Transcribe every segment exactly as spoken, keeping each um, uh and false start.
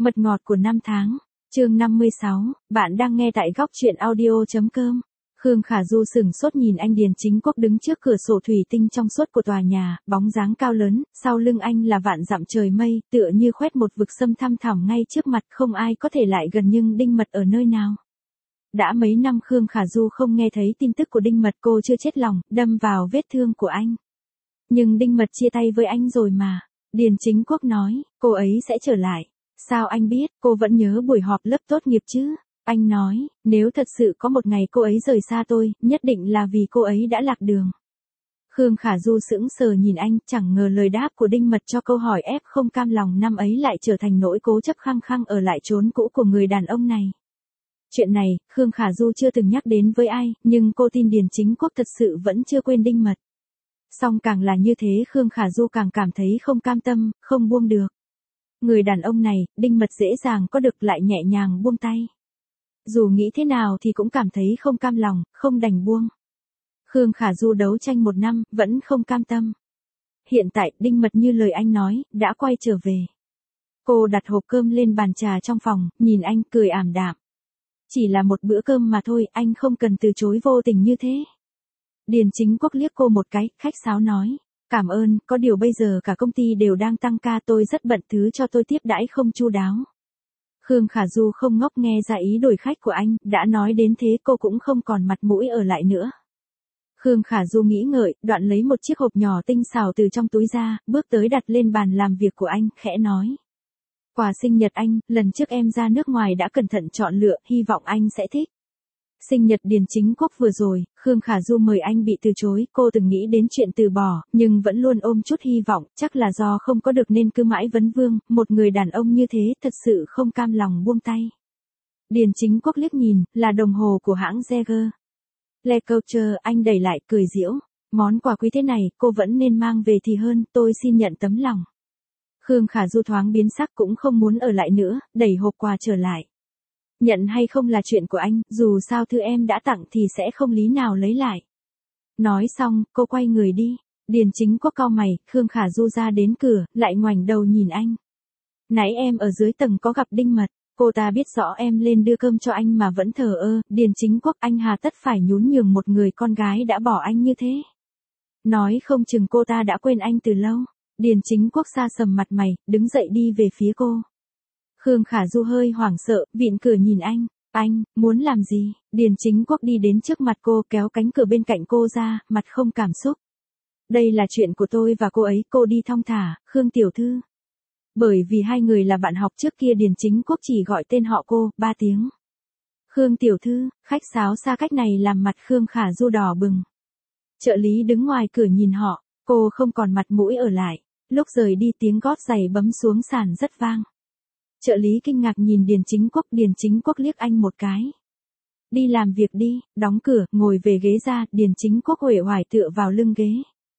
Mật ngọt của năm tháng, chương năm mươi sáu, bạn đang nghe tại góc truyện audio.com. Khương Khả Du sửng sốt nhìn anh Điền Chính Quốc đứng trước cửa sổ thủy tinh trong suốt của tòa nhà, bóng dáng cao lớn, sau lưng anh là vạn dặm trời mây, tựa như khoét một vực sâm thăm thẳm ngay trước mặt, không ai có thể lại gần, nhưng Đinh Mật ở nơi nào? Đã mấy năm Khương Khả Du không nghe thấy tin tức của Đinh Mật, cô chưa chết lòng, đâm vào vết thương của anh. Nhưng Đinh Mật chia tay với anh rồi mà. Điền Chính Quốc nói, cô ấy sẽ trở lại. Sao anh biết? Cô vẫn nhớ buổi họp lớp tốt nghiệp chứ? Anh nói, nếu thật sự có một ngày cô ấy rời xa tôi, nhất định là vì cô ấy đã lạc đường. Khương Khả Du sững sờ nhìn anh, chẳng ngờ lời đáp của Đinh Mật cho câu hỏi ép không cam lòng năm ấy lại trở thành nỗi cố chấp khăng khăng ở lại chốn cũ của người đàn ông này. Chuyện này, Khương Khả Du chưa từng nhắc đến với ai, nhưng cô tin Điền Chính Quốc thật sự vẫn chưa quên Đinh Mật. Song càng là như thế, Khương Khả Du càng cảm thấy không cam tâm, không buông được. Người đàn ông này, Đinh Mật dễ dàng có được lại nhẹ nhàng buông tay. Dù nghĩ thế nào thì cũng cảm thấy không cam lòng, không đành buông. Khương Khả Du đấu tranh một năm, vẫn không cam tâm. Hiện tại, Đinh Mật như lời anh nói, đã quay trở về. Cô đặt hộp cơm lên bàn trà trong phòng, nhìn anh cười ảm đạm. Chỉ là một bữa cơm mà thôi, anh không cần từ chối vô tình như thế. Điền Chính Quốc liếc cô một cái, khách sáo nói. Cảm ơn, có điều bây giờ cả công ty đều đang tăng ca, tôi rất bận, thứ cho tôi tiếp đãi không chu đáo. Khương Khả Du không ngốc nghe ra ý đổi khách của anh, đã nói đến thế cô cũng không còn mặt mũi ở lại nữa. Khương Khả Du nghĩ ngợi, đoạn lấy một chiếc hộp nhỏ tinh xảo từ trong túi ra, bước tới đặt lên bàn làm việc của anh, khẽ nói. Quà sinh nhật anh, lần trước em ra nước ngoài đã cẩn thận chọn lựa, hy vọng anh sẽ thích. Sinh nhật Điền Chính Quốc vừa rồi, Khương Khả Du mời anh bị từ chối, cô từng nghĩ đến chuyện từ bỏ, nhưng vẫn luôn ôm chút hy vọng, chắc là do không có được nên cứ mãi vấn vương, một người đàn ông như thế thật sự không cam lòng buông tay. Điền Chính Quốc liếc nhìn, là đồng hồ của hãng Jaeger. Le Coulter, anh đẩy lại, cười giễu, món quà quý thế này, cô vẫn nên mang về thì hơn, tôi xin nhận tấm lòng. Khương Khả Du thoáng biến sắc, cũng không muốn ở lại nữa, đẩy hộp quà trở lại. Nhận hay không là chuyện của anh, dù sao thứ em đã tặng thì sẽ không lý nào lấy lại. Nói xong, cô quay người đi. Điền Chính Quốc cau mày, Khương Khả Du ra đến cửa, lại ngoảnh đầu nhìn anh. Nãy em ở dưới tầng có gặp Đinh Mật, cô ta biết rõ em lên đưa cơm cho anh mà vẫn thờ ơ. Điền Chính Quốc, anh hà tất phải nhún nhường một người con gái đã bỏ anh như thế. Nói không chừng cô ta đã quên anh từ lâu. Điền Chính Quốc sa sầm mặt mày, đứng dậy đi về phía cô. Khương Khả Du hơi hoảng sợ, vịn cửa nhìn anh. Anh, muốn làm gì? Điền Chính Quốc đi đến trước mặt cô, kéo cánh cửa bên cạnh cô ra, mặt không cảm xúc. Đây là chuyện của tôi và cô ấy, cô đi thong thả, Khương tiểu thư. Bởi vì hai người là bạn học trước kia, Điền Chính Quốc chỉ gọi tên họ cô, ba tiếng. Khương tiểu thư, khách sáo xa cách này làm mặt Khương Khả Du đỏ bừng. Trợ lý đứng ngoài cửa nhìn họ, cô không còn mặt mũi ở lại. Lúc rời đi tiếng gót giày bấm xuống sàn rất vang. Trợ lý kinh ngạc nhìn Điền Chính Quốc, Điền Chính Quốc liếc anh một cái. Đi làm việc đi, đóng cửa, ngồi về ghế ra, Điền Chính Quốc uể oải tựa vào lưng ghế.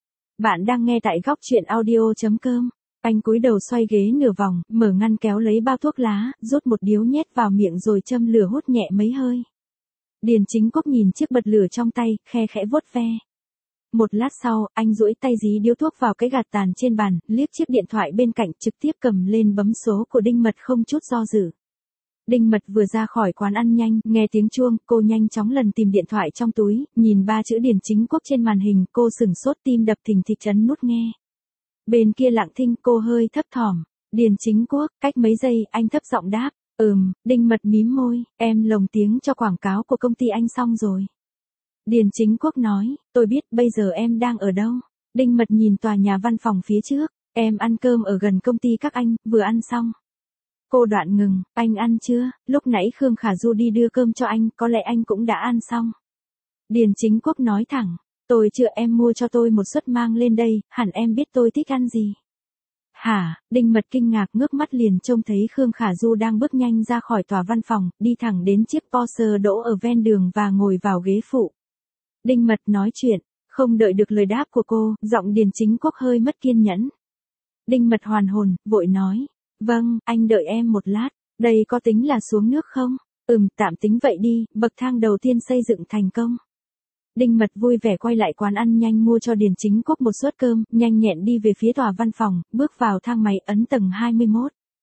Bạn đang nghe tại góc truyện audio.com. Anh cúi đầu xoay ghế nửa vòng, mở ngăn kéo lấy bao thuốc lá, rút một điếu nhét vào miệng rồi châm lửa hút nhẹ mấy hơi. Điền Chính Quốc nhìn chiếc bật lửa trong tay, khe khẽ vuốt ve. Một lát sau, anh duỗi tay dí điếu thuốc vào cái gạt tàn trên bàn, liếc chiếc điện thoại bên cạnh, trực tiếp cầm lên bấm số của Đinh Mật không chút do dự. Đinh Mật vừa ra khỏi quán ăn nhanh, nghe tiếng chuông, cô nhanh chóng lần tìm điện thoại trong túi, nhìn ba chữ Điền Chính Quốc trên màn hình, cô sửng sốt, tim đập thình thịch, ấn nút nghe. Bên kia lặng thinh, cô hơi thấp thỏm. Điền Chính Quốc, cách mấy giây, anh thấp giọng đáp, ừm. Đinh Mật mím môi, em lồng tiếng cho quảng cáo của công ty anh xong rồi. Điền Chính Quốc nói, tôi biết, bây giờ em đang ở đâu? Đinh Mật nhìn tòa nhà văn phòng phía trước, em ăn cơm ở gần công ty các anh, vừa ăn xong. Cô đoạn ngừng, anh ăn chưa? Lúc nãy Khương Khả Du đi đưa cơm cho anh, có lẽ anh cũng đã ăn xong. Điền Chính Quốc nói thẳng, tôi chưa, em mua cho tôi một suất mang lên đây, hẳn em biết tôi thích ăn gì. Hả? Đinh Mật kinh ngạc ngước mắt liền trông thấy Khương Khả Du đang bước nhanh ra khỏi tòa văn phòng, đi thẳng đến chiếc Porsche đỗ ở ven đường và ngồi vào ghế phụ. Đinh Mật nói chuyện, không đợi được lời đáp của cô, giọng Điền Chính Quốc hơi mất kiên nhẫn. Đinh Mật hoàn hồn, vội nói, vâng, anh đợi em một lát, đây có tính là xuống nước không? Ừm, tạm tính vậy đi, bậc thang đầu tiên xây dựng thành công. Đinh Mật vui vẻ quay lại quán ăn nhanh mua cho Điền Chính Quốc một suất cơm, nhanh nhẹn đi về phía tòa văn phòng, bước vào thang máy, ấn tầng hai mươi mốt.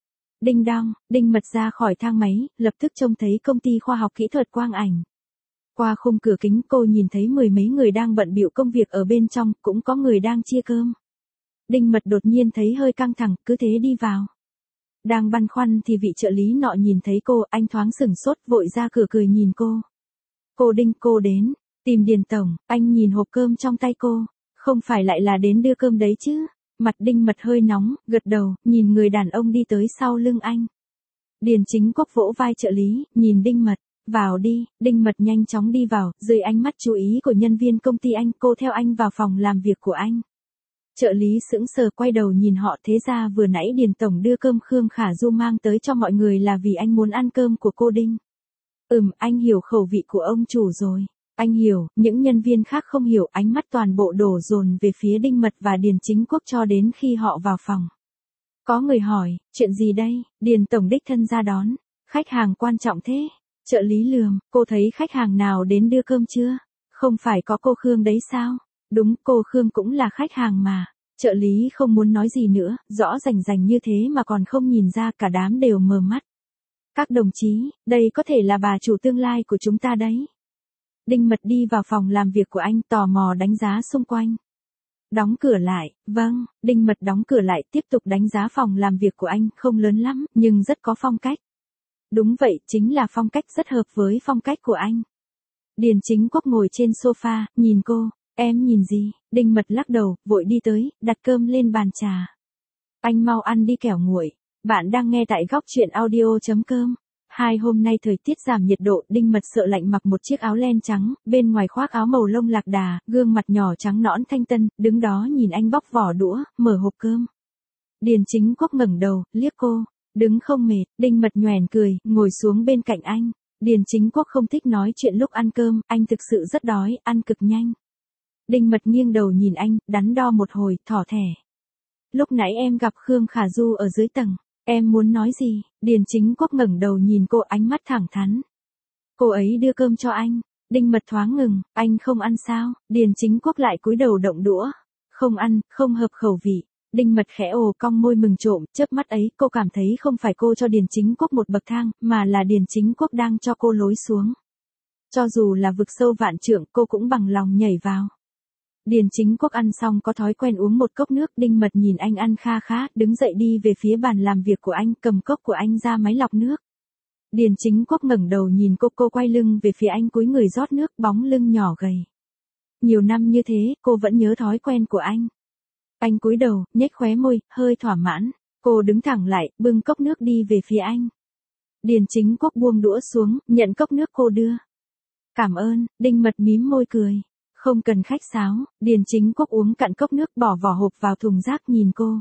Đinh đong, Đinh Mật ra khỏi thang máy, lập tức trông thấy công ty khoa học kỹ thuật quang ảnh. Qua khung cửa kính cô nhìn thấy mười mấy người đang bận bịu công việc ở bên trong, cũng có người đang chia cơm. Đinh Mật đột nhiên thấy hơi căng thẳng, cứ thế đi vào. Đang băn khoăn thì vị trợ lý nọ nhìn thấy cô, anh thoáng sửng sốt, vội ra cửa cười nhìn cô. Cô Đinh, cô đến, tìm Điền tổng, anh nhìn hộp cơm trong tay cô, không phải lại là đến đưa cơm đấy chứ? Mặt Đinh Mật hơi nóng, gật đầu, nhìn người đàn ông đi tới sau lưng anh. Điền Chính Quốc vỗ vai trợ lý, nhìn Đinh Mật, vào đi. Đinh Mật nhanh chóng đi vào, dưới ánh mắt chú ý của nhân viên công ty anh, cô theo anh vào phòng làm việc của anh. Trợ lý sững sờ quay đầu nhìn họ, thế ra vừa nãy Điền tổng đưa cơm Khương Khả Du mang tới cho mọi người là vì anh muốn ăn cơm của cô Đinh. Ừm, anh hiểu khẩu vị của ông chủ rồi. Anh hiểu, những nhân viên khác không hiểu, ánh mắt toàn bộ đổ dồn về phía Đinh Mật và Điền Chính Quốc cho đến khi họ vào phòng. Có người hỏi, chuyện gì đây? Điền tổng đích thân ra đón. Khách hàng quan trọng thế. Trợ lý lườm, cô thấy khách hàng nào đến đưa cơm chưa? Không phải có cô Khương đấy sao? Đúng, cô Khương cũng là khách hàng mà. Trợ lý không muốn nói gì nữa, rõ rành rành như thế mà còn không nhìn ra, cả đám đều mờ mắt. Các đồng chí, đây có thể là bà chủ tương lai của chúng ta đấy. Đinh Mật đi vào phòng làm việc của anh, tò mò đánh giá xung quanh. Đóng cửa lại, vâng, Đinh Mật đóng cửa lại, tiếp tục đánh giá phòng làm việc của anh, không lớn lắm, nhưng rất có phong cách. Đúng vậy, chính là phong cách, rất hợp với phong cách của anh. Điền Chính Quốc ngồi trên sofa, nhìn cô, em nhìn gì? Đinh Mật lắc đầu, vội đi tới, đặt cơm lên bàn trà. Anh mau ăn đi kẻo nguội. Bạn đang nghe tại góc truyện audio chấm com. Hai hôm nay thời tiết giảm nhiệt độ, Đinh Mật sợ lạnh mặc một chiếc áo len trắng, bên ngoài khoác áo màu lông lạc đà, gương mặt nhỏ trắng nõn thanh tân, đứng đó nhìn anh bóc vỏ đũa, mở hộp cơm. Điền Chính Quốc ngẩng đầu, liếc cô, đứng không mệt. Đinh Mật nhoẻn cười, ngồi xuống bên cạnh anh. Điền Chính Quốc không thích nói chuyện lúc ăn cơm, anh thực sự rất đói, ăn cực nhanh. Đinh Mật nghiêng đầu nhìn anh, đắn đo một hồi, thỏ thẻ. Lúc nãy em gặp Khương Khả Du ở dưới tầng. Em muốn nói gì? Điền Chính Quốc ngẩng đầu nhìn cô, ánh mắt thẳng thắn. Cô ấy đưa cơm cho anh. Đinh Mật thoáng ngừng, anh không ăn sao? Điền Chính Quốc lại cúi đầu động đũa. Không ăn, không hợp khẩu vị. Đinh Mật khẽ ồ cong môi mừng trộm, chớp mắt ấy cô cảm thấy không phải cô cho Điền Chính Quốc một bậc thang, mà là Điền Chính Quốc đang cho cô lối xuống. Cho dù là vực sâu vạn trượng, cô cũng bằng lòng nhảy vào. Điền Chính Quốc ăn xong có thói quen uống một cốc nước. Đinh Mật nhìn anh ăn kha khá, đứng dậy đi về phía bàn làm việc của anh, cầm cốc của anh ra máy lọc nước. Điền Chính Quốc ngẩng đầu nhìn cô, cô quay lưng về phía anh, cúi người rót nước, bóng lưng nhỏ gầy. Nhiều năm như thế, cô vẫn nhớ thói quen của anh. Anh cúi đầu, nhếch khóe môi, hơi thỏa mãn. Cô đứng thẳng lại, bưng cốc nước đi về phía anh. Điền Chính Quốc buông đũa xuống, nhận cốc nước cô đưa. Cảm ơn. Đinh Mật mím môi cười. Không cần khách sáo. Điền Chính Quốc uống cạn cốc nước, bỏ vỏ hộp vào thùng rác nhìn cô.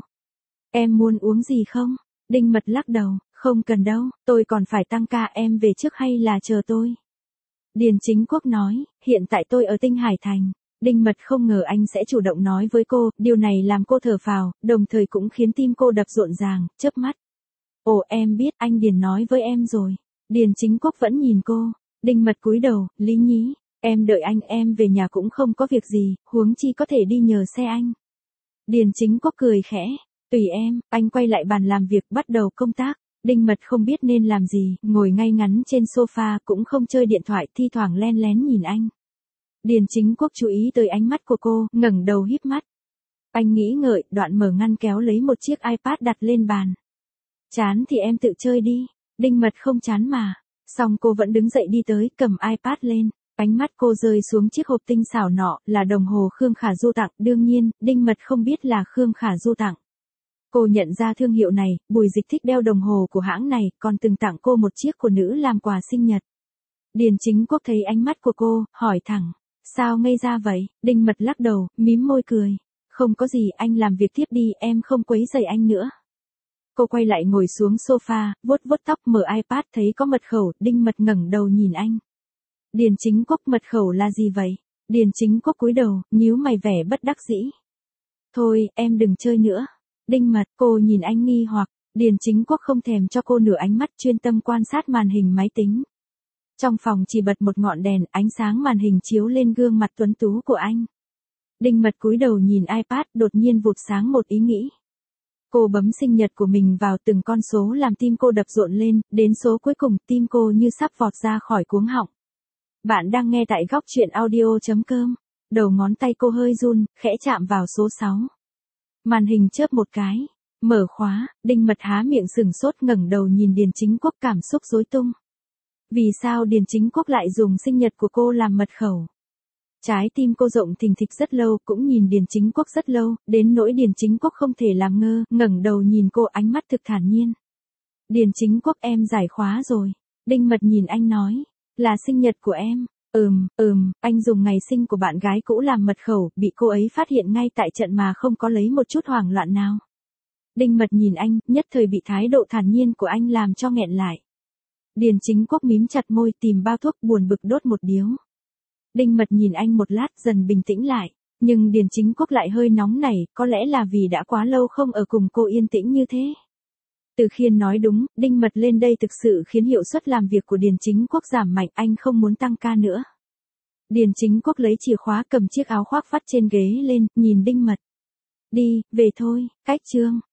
Em muốn uống gì không? Đinh Mật lắc đầu, không cần đâu, tôi còn phải tăng ca, em về trước hay là chờ tôi? Điền Chính Quốc nói, hiện tại tôi ở Tinh Hải Thành. Đinh Mật không ngờ anh sẽ chủ động nói với cô, điều này làm cô thở phào, đồng thời cũng khiến tim cô đập rộn ràng, chớp mắt. Ồ, em biết, anh Điền nói với em rồi. Điền Chính Quốc vẫn nhìn cô. Đinh Mật cúi đầu, lý nhí. Em đợi anh, em về nhà cũng không có việc gì, huống chi có thể đi nhờ xe anh. Điền Chính Quốc cười khẽ, tùy em. Anh quay lại bàn làm việc, bắt đầu công tác. Đinh Mật không biết nên làm gì, ngồi ngay ngắn trên sofa, cũng không chơi điện thoại, thi thoảng len lén nhìn anh. Điền Chính Quốc chú ý tới ánh mắt của cô, ngẩng đầu híp mắt. Anh nghĩ ngợi, đoạn mở ngăn kéo lấy một chiếc iPad đặt lên bàn. Chán thì em tự chơi đi. Đinh Mật không chán mà. Xong cô vẫn đứng dậy đi tới, cầm iPad lên. Ánh mắt cô rơi xuống chiếc hộp tinh xảo nọ, là đồng hồ Khương Khả Du tặng. Đương nhiên, Đinh Mật không biết là Khương Khả Du tặng. Cô nhận ra thương hiệu này, Bùi Dịch thích đeo đồng hồ của hãng này, còn từng tặng cô một chiếc của nữ làm quà sinh nhật. Điền Chính Quốc thấy ánh mắt của cô, hỏi thẳng. Sao ngây ra vậy? Đinh Mật lắc đầu, mím môi cười. Không có gì, anh làm việc tiếp đi, em không quấy rầy anh nữa. Cô quay lại ngồi xuống sofa, vuốt vuốt tóc, mở iPad thấy có mật khẩu. Đinh Mật ngẩng đầu nhìn anh. Điền Chính Quốc, mật khẩu là gì vậy? Điền Chính Quốc cúi đầu, nhíu mày vẻ bất đắc dĩ. Thôi, em đừng chơi nữa. Đinh Mật, cô nhìn anh nghi hoặc. Điền Chính Quốc không thèm cho cô nửa ánh mắt, chuyên tâm quan sát màn hình máy tính. Trong phòng chỉ bật một ngọn đèn, ánh sáng màn hình chiếu lên gương mặt tuấn tú của anh. Đinh Mật cúi đầu nhìn iPad, đột nhiên vụt sáng một ý nghĩ. Cô bấm sinh nhật của mình vào từng con số làm tim cô đập rộn lên, đến số cuối cùng tim cô như sắp vọt ra khỏi cuống họng. Bạn đang nghe tại góc chuyện audio chấm com. Đầu ngón tay cô hơi run, khẽ chạm vào số sáu. Màn hình chớp một cái. Mở khóa, Đinh Mật há miệng sửng sốt ngẩng đầu nhìn Điền Chính Quốc cảm xúc rối tung. Vì sao Điền Chính Quốc lại dùng sinh nhật của cô làm mật khẩu? Trái tim cô rộng thình thịch rất lâu, cũng nhìn Điền Chính Quốc rất lâu, đến nỗi Điền Chính Quốc không thể làm ngơ, ngẩng đầu nhìn cô ánh mắt thực thản nhiên. Điền Chính Quốc em giải khóa rồi. Đinh Mật nhìn anh nói, là sinh nhật của em. Ừm, ừm, anh dùng ngày sinh của bạn gái cũ làm mật khẩu, bị cô ấy phát hiện ngay tại trận mà không có lấy một chút hoảng loạn nào. Đinh Mật nhìn anh, nhất thời bị thái độ thản nhiên của anh làm cho nghẹn lại. Điền Chính Quốc mím chặt môi tìm bao thuốc buồn bực đốt một điếu. Đinh Mật nhìn anh một lát dần bình tĩnh lại, nhưng Điền Chính Quốc lại hơi nóng nảy, có lẽ là vì đã quá lâu không ở cùng cô yên tĩnh như thế. Từ Khiên nói đúng, Đinh Mật lên đây thực sự khiến hiệu suất làm việc của Điền Chính Quốc giảm mạnh, anh không muốn tăng ca nữa. Điền Chính Quốc lấy chìa khóa cầm chiếc áo khoác vắt trên ghế lên, nhìn Đinh Mật. Đi, về thôi, cách chương.